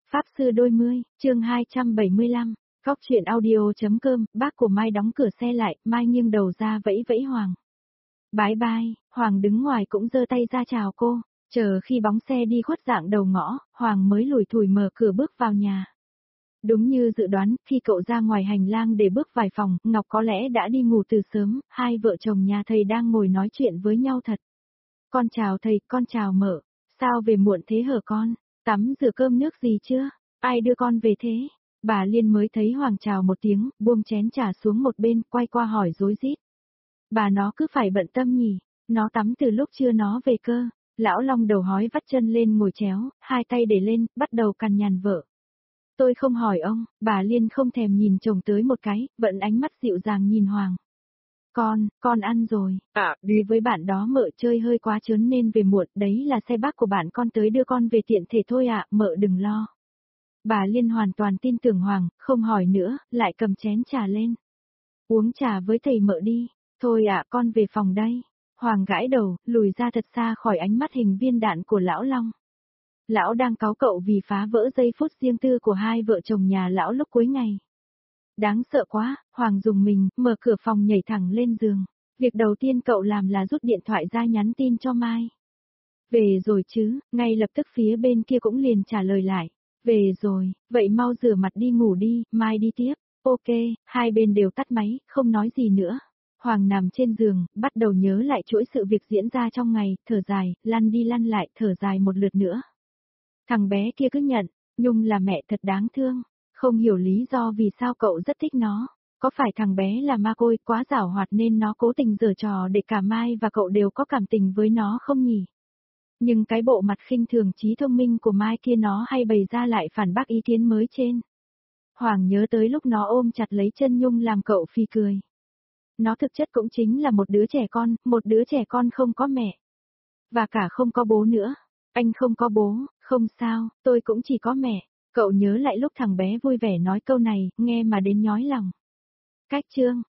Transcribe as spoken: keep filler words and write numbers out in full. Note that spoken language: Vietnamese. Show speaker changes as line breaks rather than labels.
Pháp sư đôi mươi, chương hai trăm bảy mươi lăm, Cóc truyện audio.com, bác của Mai đóng cửa xe lại, Mai nghiêng đầu ra vẫy vẫy Hoàng. Bái bai, Hoàng đứng ngoài cũng giơ tay ra chào cô, chờ khi bóng xe đi khuất dạng đầu ngõ, Hoàng mới lủi thủi mở cửa bước vào nhà. Đúng như dự đoán, khi cậu ra ngoài hành lang để bước vài phòng, Ngọc có lẽ đã đi ngủ từ sớm, hai vợ chồng nhà thầy đang ngồi nói chuyện với nhau thật. Con chào thầy, con chào mợ, sao về muộn thế hả con? Tắm rửa cơm nước gì chưa? Ai đưa con về thế? Bà Liên mới thấy Hoàng chào một tiếng, buông chén trà xuống một bên, quay qua hỏi rối rít. Bà nó cứ phải bận tâm nhỉ, nó tắm từ lúc chưa nó về cơ. Lão Long đầu hói vắt chân lên ngồi chéo, hai tay để lên, bắt đầu cằn nhằn vợ. Tôi không hỏi ông, bà Liên không thèm nhìn chồng tới một cái, vẫn ánh mắt dịu dàng nhìn Hoàng. Con, con ăn rồi. À, đi với bạn đó mợ chơi hơi quá chớn nên về muộn, đấy là xe bác của bạn con tới đưa con về tiện thể thôi ạ, mợ đừng lo. Bà Liên hoàn toàn tin tưởng Hoàng, không hỏi nữa, lại cầm chén trà lên. Uống trà với thầy mợ đi, thôi ạ con về phòng đây. Hoàng gãi đầu, lùi ra thật xa khỏi ánh mắt hình viên đạn của lão Long. Lão đang cáu cậu vì phá vỡ giây phút riêng tư của hai vợ chồng nhà lão lúc cuối ngày. Đáng sợ quá, Hoàng dùng mình, mở cửa phòng nhảy thẳng lên giường. Việc đầu tiên cậu làm là rút điện thoại ra nhắn tin cho Mai. Về rồi chứ, ngay lập tức phía bên kia cũng liền trả lời lại. Về rồi, vậy mau rửa mặt đi ngủ đi, Mai đi tiếp. Ok, hai bên đều tắt máy, không nói gì nữa. Hoàng nằm trên giường, bắt đầu nhớ lại chuỗi sự việc diễn ra trong ngày, thở dài, lăn đi lăn lại, thở dài một lượt nữa. Thằng bé kia cứ nhận, Nhung là mẹ thật đáng thương. Không hiểu lý do vì sao cậu rất thích nó. Có phải thằng bé là ma côi quá giảo hoạt nên nó cố tình giở trò để cả Mai và cậu đều có cảm tình với nó không nhỉ? Nhưng cái bộ mặt khinh thường trí thông minh của Mai kia nó hay bày ra lại phản bác ý kiến mới trên. Hoàng nhớ tới lúc nó ôm chặt lấy chân Nhung làm cậu phì cười. Nó thực chất cũng chính là một đứa trẻ con, một đứa trẻ con không có mẹ. Và cả không có bố nữa. Anh không có bố, không sao, tôi cũng chỉ có mẹ. Cậu nhớ lại lúc thằng bé vui vẻ nói câu này, nghe mà đến nhói lòng. Cách chương,